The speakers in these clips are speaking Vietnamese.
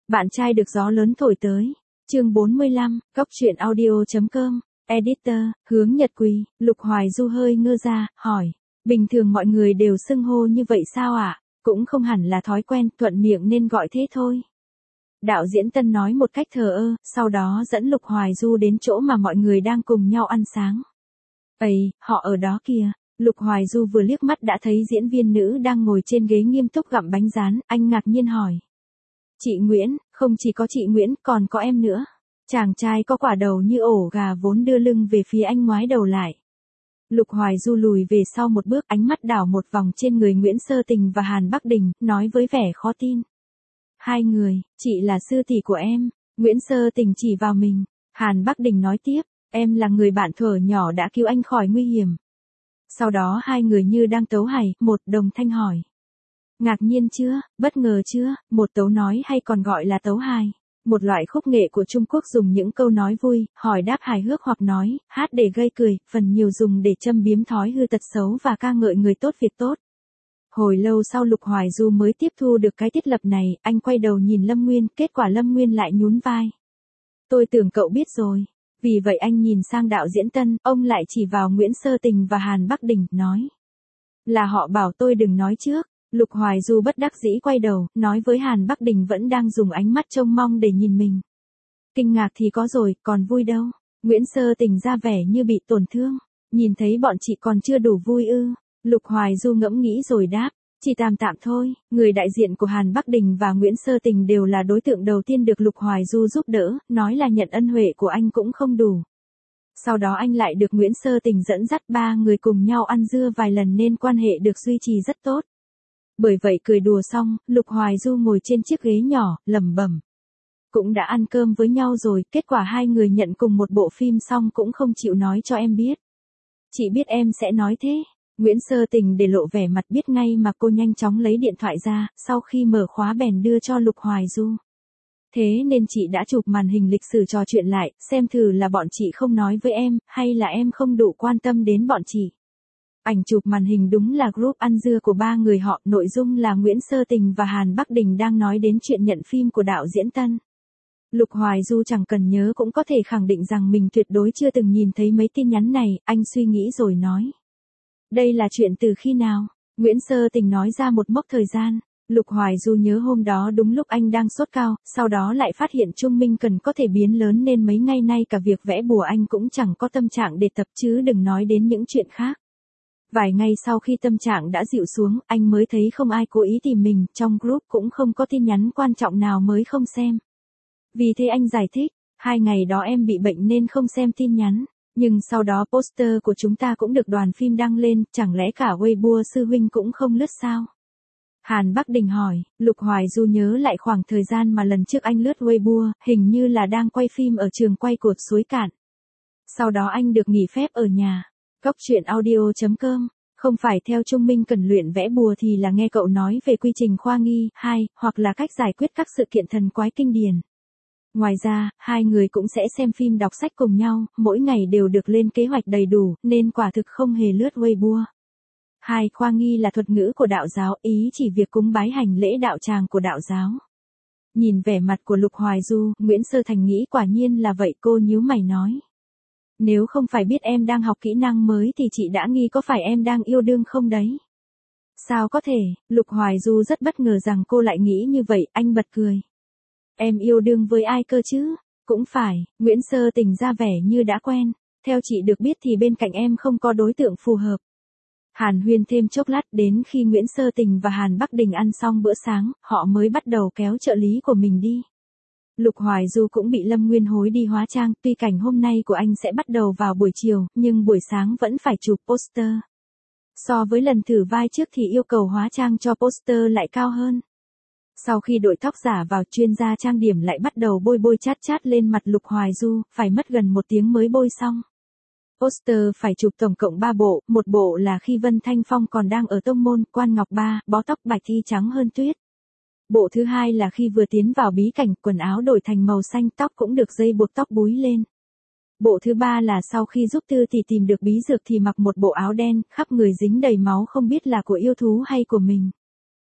Bạn trai được gió lớn thổi tới. Chương 45, Cóc truyện audio.com. Editor, Hướng Nhật Quỳ. Lục Hoài Du hơi ngơ ra, hỏi. Bình thường mọi người đều xưng hô như vậy sao ạ? Cũng không hẳn là thói quen, thuận miệng nên gọi thế thôi. Đạo diễn Tân nói một cách thờ ơ, sau đó dẫn Lục Hoài Du đến chỗ mà mọi người đang cùng nhau ăn sáng. Ây, họ ở đó kìa. Lục Hoài Du vừa liếc mắt đã thấy diễn viên nữ đang ngồi trên ghế nghiêm túc gặm bánh rán, anh ngạc nhiên hỏi. Chị Nguyễn, không chỉ có chị Nguyễn, còn có em nữa. Chàng trai có quả đầu như ổ gà vốn đưa lưng về phía anh ngoái đầu lại. Lục Hoài Du lùi về sau một bước, ánh mắt đảo một vòng trên người Nguyễn Sơ Tình và Hàn Bắc Đình, nói với vẻ khó tin. Hai người, chị là sư tỷ của em. Nguyễn Sơ Tình chỉ vào mình. Hàn Bắc Đình nói tiếp, em là người bạn thuở nhỏ đã cứu anh khỏi nguy hiểm. Sau đó hai người như đang tấu hài, một đồng thanh hỏi. Ngạc nhiên chưa, bất ngờ chưa, một tấu nói hay còn gọi là tấu hài. Một loại khúc nghệ của Trung Quốc dùng những câu nói vui, hỏi đáp hài hước hoặc nói, hát để gây cười, phần nhiều dùng để châm biếm thói hư tật xấu và ca ngợi người tốt việc tốt. Hồi lâu sau Lục Hoài Du mới tiếp thu được cái thiết lập này, anh quay đầu nhìn Lâm Nguyên, kết quả Lâm Nguyên lại nhún vai. Tôi tưởng cậu biết rồi. Vì vậy anh nhìn sang đạo diễn Tân, ông lại chỉ vào Nguyễn Sơ Tình và Hàn Bắc Đình, nói. Là họ bảo tôi đừng nói trước. Lục Hoài Du bất đắc dĩ quay đầu, nói với Hàn Bắc Đình vẫn đang dùng ánh mắt trông mong để nhìn mình. Kinh ngạc thì có rồi, còn vui đâu. Nguyễn Sơ Tình ra vẻ như bị tổn thương. Nhìn thấy bọn chị còn chưa đủ vui ư. Lục Hoài Du ngẫm nghĩ rồi đáp. Chỉ tạm tạm thôi. Người đại diện của Hàn Bắc Đình và Nguyễn Sơ Tình đều là đối tượng đầu tiên được Lục Hoài Du giúp đỡ, nói là nhận ân huệ của anh cũng không đủ. Sau đó anh lại được Nguyễn Sơ Tình dẫn dắt ba người cùng nhau ăn dưa vài lần nên quan hệ được duy trì rất tốt. Bởi vậy cười đùa xong, Lục Hoài Du ngồi trên chiếc ghế nhỏ, lẩm bẩm. Cũng đã ăn cơm với nhau rồi, kết quả hai người nhận cùng một bộ phim xong cũng không chịu nói cho em biết. Chị biết em sẽ nói thế. Nguyễn Sơ Tình để lộ vẻ mặt biết ngay mà cô nhanh chóng lấy điện thoại ra, sau khi mở khóa bèn đưa cho Lục Hoài Du. Thế nên chị đã chụp màn hình lịch sử trò chuyện lại, xem thử là bọn chị không nói với em, hay là em không đủ quan tâm đến bọn chị. Ảnh chụp màn hình đúng là group ăn dưa của ba người họ, nội dung là Nguyễn Sơ Tình và Hàn Bắc Đình đang nói đến chuyện nhận phim của đạo diễn Tân. Lục Hoài Du chẳng cần nhớ cũng có thể khẳng định rằng mình tuyệt đối chưa từng nhìn thấy mấy tin nhắn này, anh suy nghĩ rồi nói. Đây là chuyện từ khi nào? Nguyễn Sơ Tình nói ra một mốc thời gian. Lục Hoài Du nhớ hôm đó đúng lúc anh đang sốt cao, sau đó lại phát hiện Trung Minh Cần có thể biến lớn nên mấy ngày nay cả việc vẽ bùa anh cũng chẳng có tâm trạng để tập chứ đừng nói đến những chuyện khác. Vài ngày sau khi tâm trạng đã dịu xuống, anh mới thấy không ai cố ý tìm mình, trong group cũng không có tin nhắn quan trọng nào mới không xem. Vì thế anh giải thích, 2 ngày đó em bị bệnh nên không xem tin nhắn, nhưng sau đó poster của chúng ta cũng được đoàn phim đăng lên, chẳng lẽ cả Weibo sư huynh cũng không lướt sao? Hàn Bắc Đình hỏi, Lục Hoài Du nhớ lại khoảng thời gian mà lần trước anh lướt Weibo, hình như là đang quay phim ở trường quay của Suối Cạn. Sau đó anh được nghỉ phép ở nhà. Cóc truyện audio.com, không phải theo Trung Minh Cần luyện vẽ bùa thì là nghe cậu nói về quy trình khoa nghi, hoặc là cách giải quyết các sự kiện thần quái kinh điển. Ngoài ra, hai người cũng sẽ xem phim đọc sách cùng nhau, mỗi ngày đều được lên kế hoạch đầy đủ, nên quả thực không hề lướt Weibo. Khoa nghi là thuật ngữ của đạo giáo, ý chỉ việc cúng bái hành lễ đạo tràng của đạo giáo. Nhìn vẻ mặt của Lục Hoài Du, Nguyễn Sơ Thành nghĩ quả nhiên là vậy, cô nhíu mày nói. Nếu không phải biết em đang học kỹ năng mới thì chị đã nghi có phải em đang yêu đương không đấy. Sao có thể, Lục Hoài Du rất bất ngờ rằng cô lại nghĩ như vậy, anh bật cười. Em yêu đương với ai cơ chứ? Cũng phải, Nguyễn Sơ Tình ra vẻ như đã quen. Theo chị được biết thì bên cạnh em không có đối tượng phù hợp. Hàn huyên thêm chốc lát, đến khi Nguyễn Sơ Tình và Hàn Bắc Đình ăn xong bữa sáng, họ mới bắt đầu kéo trợ lý của mình đi. Lục Hoài Du cũng bị Lâm Nguyên hối đi hóa trang, tuy cảnh hôm nay của anh sẽ bắt đầu vào buổi chiều, nhưng buổi sáng vẫn phải chụp poster. So với lần thử vai trước thì yêu cầu hóa trang cho poster lại cao hơn. Sau khi đội tóc giả vào, chuyên gia trang điểm lại bắt đầu bôi chát chát lên mặt Lục Hoài Du, phải mất gần 1 tiếng mới bôi xong. Poster phải chụp tổng cộng 3 bộ, một bộ là khi Vân Thanh Phong còn đang ở tông môn, Quan Ngọc Ba, bó tóc bạch thi trắng hơn tuyết. Bộ thứ hai là khi vừa tiến vào bí cảnh, quần áo đổi thành màu xanh, tóc cũng được dây buộc tóc búi lên. Bộ thứ ba là sau khi giúp Tư Tỷ tìm được bí dược thì mặc một bộ áo đen, khắp người dính đầy máu không biết là của yêu thú hay của mình.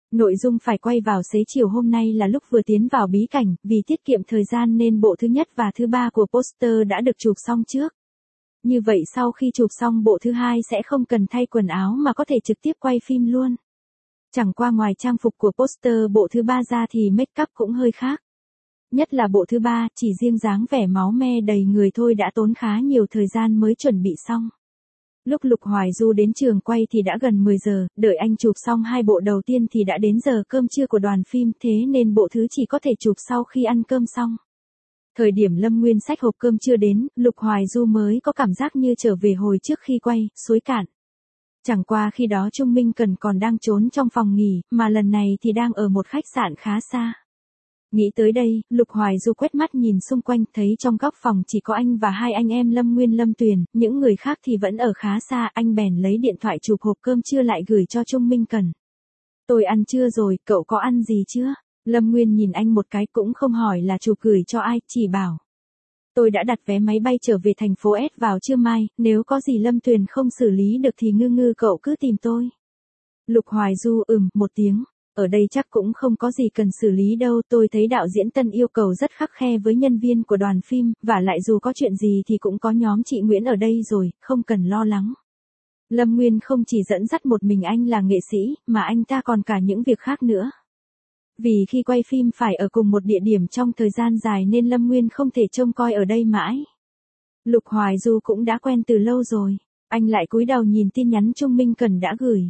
Nội dung phải quay vào xế chiều hôm nay là lúc vừa tiến vào bí cảnh, vì tiết kiệm thời gian nên bộ thứ nhất và thứ ba của poster đã được chụp xong trước. Như vậy sau khi chụp xong bộ thứ hai sẽ không cần thay quần áo mà có thể trực tiếp quay phim luôn. Chẳng qua ngoài trang phục của poster bộ thứ ba ra thì make up cũng hơi khác. Nhất là bộ thứ ba, chỉ riêng dáng vẻ máu me đầy người thôi đã tốn khá nhiều thời gian mới chuẩn bị xong. Lúc Lục Hoài Du đến trường quay thì đã gần 10 giờ, đợi anh chụp xong hai bộ đầu tiên thì đã đến giờ cơm trưa của đoàn phim, thế nên bộ thứ chỉ có thể chụp sau khi ăn cơm xong. Thời điểm Lâm Nguyên xách hộp cơm chưa đến, Lục Hoài Du mới có cảm giác như trở về hồi trước khi quay, Suối Cạn. Chẳng qua khi đó Trung Minh Cần còn đang trốn trong phòng nghỉ, mà lần này thì đang ở một khách sạn khá xa. Nghĩ tới đây, Lục Hoài Du quét mắt nhìn xung quanh, thấy trong góc phòng chỉ có anh và hai anh em Lâm Nguyên Lâm Tuyền, những người khác thì vẫn ở khá xa, anh bèn lấy điện thoại chụp hộp cơm trưa lại gửi cho Trung Minh Cần. Tôi ăn trưa rồi, cậu có ăn gì chưa? Lâm Nguyên nhìn anh một cái cũng không hỏi là chụp gửi cho ai, chỉ bảo. Tôi đã đặt vé máy bay trở về thành phố S vào trưa mai, nếu có gì Lâm Tuyền không xử lý được thì ngư cậu cứ tìm tôi. Lục Hoài Du một tiếng. Ở đây chắc cũng không có gì cần xử lý đâu, tôi thấy đạo diễn Tân yêu cầu rất khắt khe với nhân viên của đoàn phim, và lại dù có chuyện gì thì cũng có nhóm chị Nguyễn ở đây rồi, không cần lo lắng. Lâm Nguyên không chỉ dẫn dắt một mình anh là nghệ sĩ, mà anh ta còn cả những việc khác nữa. Vì khi quay phim phải ở cùng một địa điểm trong thời gian dài nên Lâm Nguyên không thể trông coi ở đây mãi. Lục Hoài Du cũng đã quen từ lâu rồi, anh lại cúi đầu nhìn tin nhắn Trung Minh Cần đã gửi.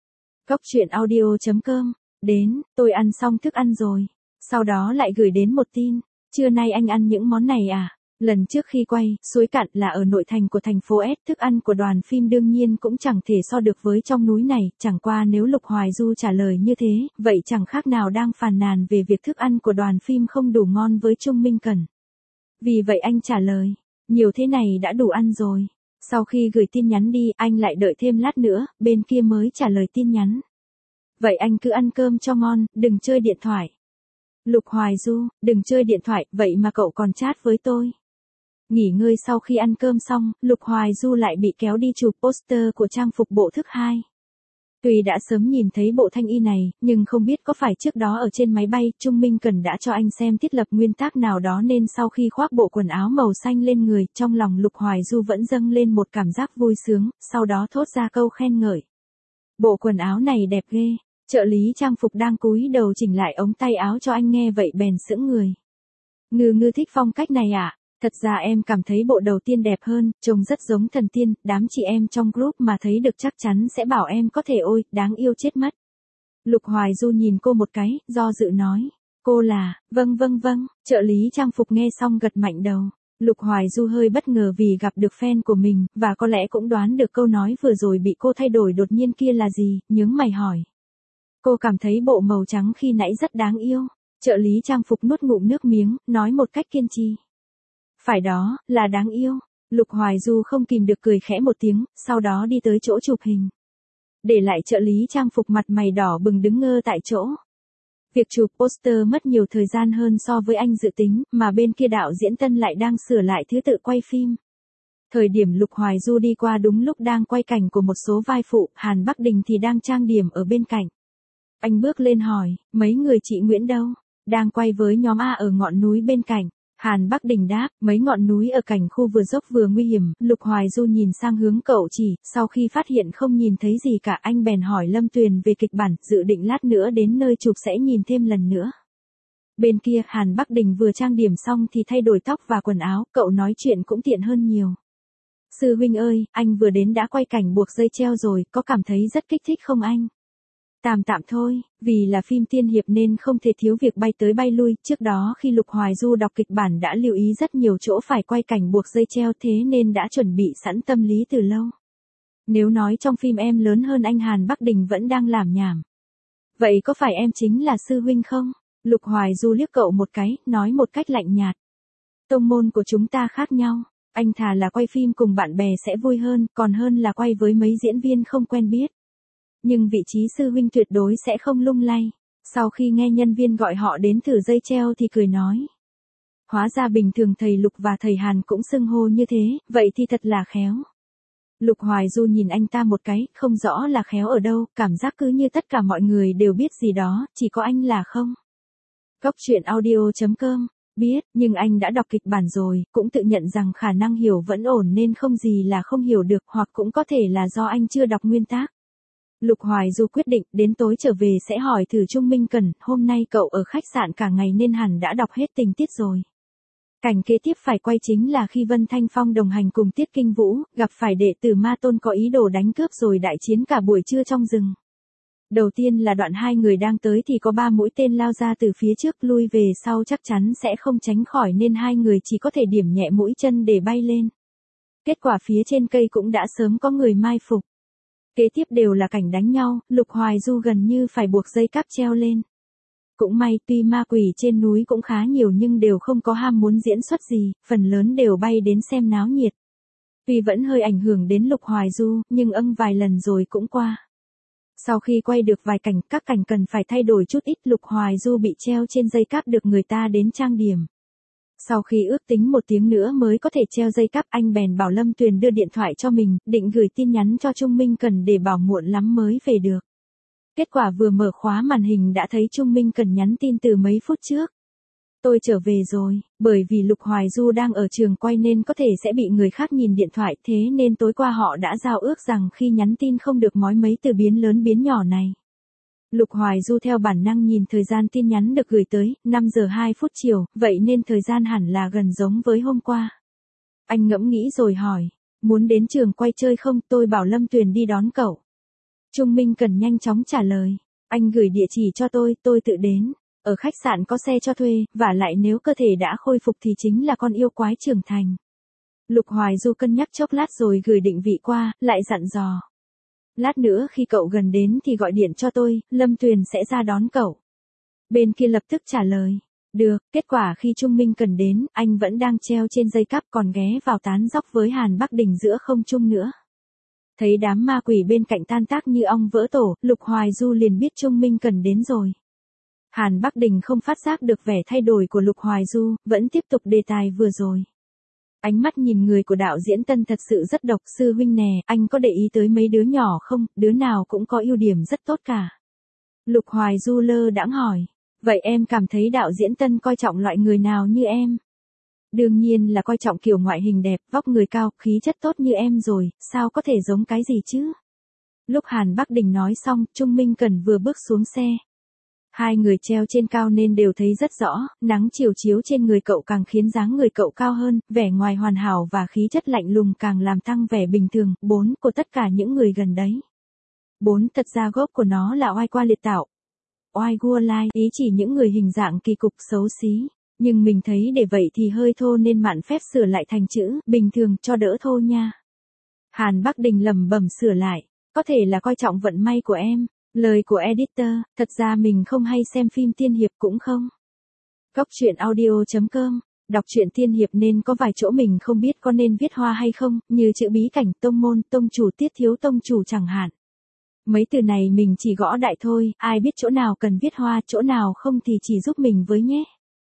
Cóc truyện audio.com. Đến, tôi ăn xong thức ăn rồi. Sau đó lại gửi đến một tin. Trưa nay anh ăn những món này à? Lần trước khi quay, Suối Cạn là ở nội thành của thành phố S, thức ăn của đoàn phim đương nhiên cũng chẳng thể so được với trong núi này, chẳng qua nếu Lục Hoài Du trả lời như thế, vậy chẳng khác nào đang phàn nàn về việc thức ăn của đoàn phim không đủ ngon với Trung Minh Cần. Vì vậy anh trả lời, nhiều thế này đã đủ ăn rồi. Sau khi gửi tin nhắn đi, anh lại đợi thêm lát nữa, bên kia mới trả lời tin nhắn. Vậy anh cứ ăn cơm cho ngon, đừng chơi điện thoại. Lục Hoài Du, đừng chơi điện thoại, vậy mà cậu còn chat với tôi. Nghỉ ngơi sau khi ăn cơm xong, Lục Hoài Du lại bị kéo đi chụp poster của trang phục bộ thứ hai. Tuy đã sớm nhìn thấy bộ thanh y này, nhưng không biết có phải trước đó ở trên máy bay, Trung Minh Cần đã cho anh xem thiết lập nguyên tắc nào đó nên sau khi khoác bộ quần áo màu xanh lên người, trong lòng Lục Hoài Du vẫn dâng lên một cảm giác vui sướng, sau đó thốt ra câu khen ngợi. Bộ quần áo này đẹp ghê. Trợ lý trang phục đang cúi đầu chỉnh lại ống tay áo cho anh nghe vậy bèn sững người. Ngư thích phong cách này à? Thật ra em cảm thấy bộ đầu tiên đẹp hơn, trông rất giống thần tiên, đám chị em trong group mà thấy được chắc chắn sẽ bảo em có thể ôi, đáng yêu chết mất. Lục Hoài Du nhìn cô một cái, do dự nói. Cô là, vâng, trợ lý trang phục nghe xong gật mạnh đầu. Lục Hoài Du hơi bất ngờ vì gặp được fan của mình, và có lẽ cũng đoán được câu nói vừa rồi bị cô thay đổi đột nhiên kia là gì, nhướng mày hỏi. Cô cảm thấy bộ màu trắng khi nãy rất đáng yêu. Trợ lý trang phục nuốt ngụm nước miếng, nói một cách kiên trì. Phải đó, là đáng yêu. Lục Hoài Du không kìm được cười khẽ một tiếng, sau đó đi tới chỗ chụp hình. Để lại trợ lý trang phục mặt mày đỏ bừng đứng ngơ tại chỗ. Việc chụp poster mất nhiều thời gian hơn so với anh dự tính, mà bên kia đạo diễn Tân lại đang sửa lại thứ tự quay phim. Thời điểm Lục Hoài Du đi qua đúng lúc đang quay cảnh của một số vai phụ, Hàn Bắc Đình thì đang trang điểm ở bên cạnh. Anh bước lên hỏi, mấy người chị Nguyễn đâu? Đang quay với nhóm A ở ngọn núi bên cạnh. Hàn Bắc Đình đáp, mấy ngọn núi ở cảnh khu vừa dốc vừa nguy hiểm. Lục Hoài Du nhìn sang hướng cậu chỉ, sau khi phát hiện không nhìn thấy gì cả anh bèn hỏi Lâm Tuyền về kịch bản, dự định lát nữa đến nơi chụp sẽ nhìn thêm lần nữa. Bên kia Hàn Bắc Đình vừa trang điểm xong thì thay đổi tóc và quần áo, cậu nói chuyện cũng tiện hơn nhiều. Sư huynh ơi, anh vừa đến đã quay cảnh buộc dây treo rồi, có cảm thấy rất kích thích không anh? Tạm thôi, vì là phim tiên hiệp nên không thể thiếu việc bay tới bay lui, trước đó khi Lục Hoài Du đọc kịch bản đã lưu ý rất nhiều chỗ phải quay cảnh buộc dây treo thế nên đã chuẩn bị sẵn tâm lý từ lâu. Nếu nói trong phim em lớn hơn anh Hàn Bắc Đình vẫn đang làm nhảm. Vậy có phải em chính là sư huynh không? Lục Hoài Du liếc cậu một cái, nói một cách lạnh nhạt. Tông môn của chúng ta khác nhau, anh thà là quay phim cùng bạn bè sẽ vui hơn, còn hơn là quay với mấy diễn viên không quen biết. Nhưng vị trí sư huynh tuyệt đối sẽ không lung lay. Sau khi nghe nhân viên gọi họ đến thử dây treo thì cười nói. Hóa ra bình thường thầy Lục và thầy Hàn cũng xưng hô như thế, vậy thì thật là khéo. Lục Hoài Du nhìn anh ta một cái, không rõ là khéo ở đâu, cảm giác cứ như tất cả mọi người đều biết gì đó, chỉ có anh là không. Cốc truyện audio.com, biết, nhưng anh đã đọc kịch bản rồi, cũng tự nhận rằng khả năng hiểu vẫn ổn nên không gì là không hiểu được, hoặc cũng có thể là do anh chưa đọc nguyên tác. Lục Hoài Du quyết định, đến tối trở về sẽ hỏi thử Trung Minh Cẩn, hôm nay cậu ở khách sạn cả ngày nên hẳn đã đọc hết tình tiết rồi. Cảnh kế tiếp phải quay chính là khi Vân Thanh Phong đồng hành cùng Tiết Kinh Vũ, gặp phải đệ tử Ma Tôn có ý đồ đánh cướp rồi đại chiến cả buổi trưa trong rừng. Đầu tiên là đoạn hai người đang tới thì có 3 mũi tên lao ra từ phía trước, lui về sau chắc chắn sẽ không tránh khỏi nên hai người chỉ có thể điểm nhẹ mũi chân để bay lên. Kết quả phía trên cây cũng đã sớm có người mai phục. Kế tiếp đều là cảnh đánh nhau, Lục Hoài Du gần như phải buộc dây cáp treo lên. Cũng may tuy ma quỷ trên núi cũng khá nhiều nhưng đều không có ham muốn diễn xuất gì, phần lớn đều bay đến xem náo nhiệt. Tuy vẫn hơi ảnh hưởng đến Lục Hoài Du, nhưng vài lần rồi cũng qua. Sau khi quay được vài cảnh, các cảnh cần phải thay đổi chút ít, Lục Hoài Du bị treo trên dây cáp được người ta đến trang điểm. Sau khi ước tính 1 tiếng nữa mới có thể treo dây cáp, anh bèn bảo Lâm Tuyền đưa điện thoại cho mình, định gửi tin nhắn cho Trung Minh Cần để bảo muộn lắm mới về được. Kết quả vừa mở khóa màn hình đã thấy Trung Minh Cần nhắn tin từ mấy phút trước. Tôi trở về rồi, bởi vì Lục Hoài Du đang ở trường quay nên có thể sẽ bị người khác nhìn điện thoại, thế nên tối qua họ đã giao ước rằng khi nhắn tin không được mói mấy từ biến lớn biến nhỏ này. Lục Hoài Du theo bản năng nhìn thời gian tin nhắn được gửi tới, 5 giờ 2 phút chiều, vậy nên thời gian hẳn là gần giống với hôm qua. Anh ngẫm nghĩ rồi hỏi, muốn đến trường quay chơi không, tôi bảo Lâm Tuyền đi đón cậu. Trung Minh Cần nhanh chóng trả lời, anh gửi địa chỉ cho tôi tự đến. Ở khách sạn có xe cho thuê, và lại nếu cơ thể đã khôi phục thì chính là con yêu quái trưởng thành. Lục Hoài Du cân nhắc chốc lát rồi gửi định vị qua, lại dặn dò. Lát nữa khi cậu gần đến thì gọi điện cho tôi, Lâm Tuyền sẽ ra đón cậu. Bên kia lập tức trả lời. Được, kết quả khi Trung Minh Cần đến, anh vẫn đang treo trên dây cáp còn ghé vào tán dóc với Hàn Bắc Đình giữa không trung nữa. Thấy đám ma quỷ bên cạnh tan tác như ong vỡ tổ, Lục Hoài Du liền biết Trung Minh Cần đến rồi. Hàn Bắc Đình không phát giác được vẻ thay đổi của Lục Hoài Du, vẫn tiếp tục đề tài vừa rồi. Ánh mắt nhìn người của đạo diễn Tân thật sự rất độc, sư huynh nè, anh có để ý tới mấy đứa nhỏ không, đứa nào cũng có ưu điểm rất tốt cả. Lục Hoài Du lơ đãng hỏi, vậy em cảm thấy đạo diễn Tân coi trọng loại người nào như em? Đương nhiên là coi trọng kiểu ngoại hình đẹp, vóc người cao, khí chất tốt như em rồi, sao có thể giống cái gì chứ? Lúc Hàn Bắc Đình nói xong, Trung Minh Cần vừa bước xuống xe. Hai người treo trên cao nên đều thấy rất rõ, nắng chiều chiếu trên người cậu càng khiến dáng người cậu cao hơn, vẻ ngoài hoàn hảo và khí chất lạnh lùng càng làm tăng vẻ bình thường, của tất cả những người gần đấy. Thật ra gốc của nó là oai qua liệt tạo. Oai gua lai, ý chỉ những người hình dạng kỳ cục xấu xí. Nhưng mình thấy để vậy thì hơi thô nên mạn phép sửa lại thành chữ, bình thường cho đỡ thô nha. Hàn Bắc Đình lẩm bẩm sửa lại, có thể là coi trọng vận may của em. Lời của editor, thật ra mình không hay xem phim tiên hiệp cũng không. Cốc truyện audio.com, đọc truyện tiên hiệp nên có vài chỗ mình không biết có nên viết hoa hay không, như chữ bí cảnh, tông môn, tông chủ, tiết thiếu tông chủ chẳng hạn. Mấy từ này mình chỉ gõ đại thôi, ai biết chỗ nào cần viết hoa, chỗ nào không thì chỉ giúp mình với nhé.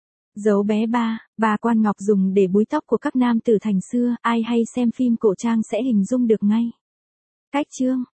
Dấu bé ba quan ngọc dùng để búi tóc của các nam tử thành xưa, ai hay xem phim cổ trang sẽ hình dung được ngay. Cách chương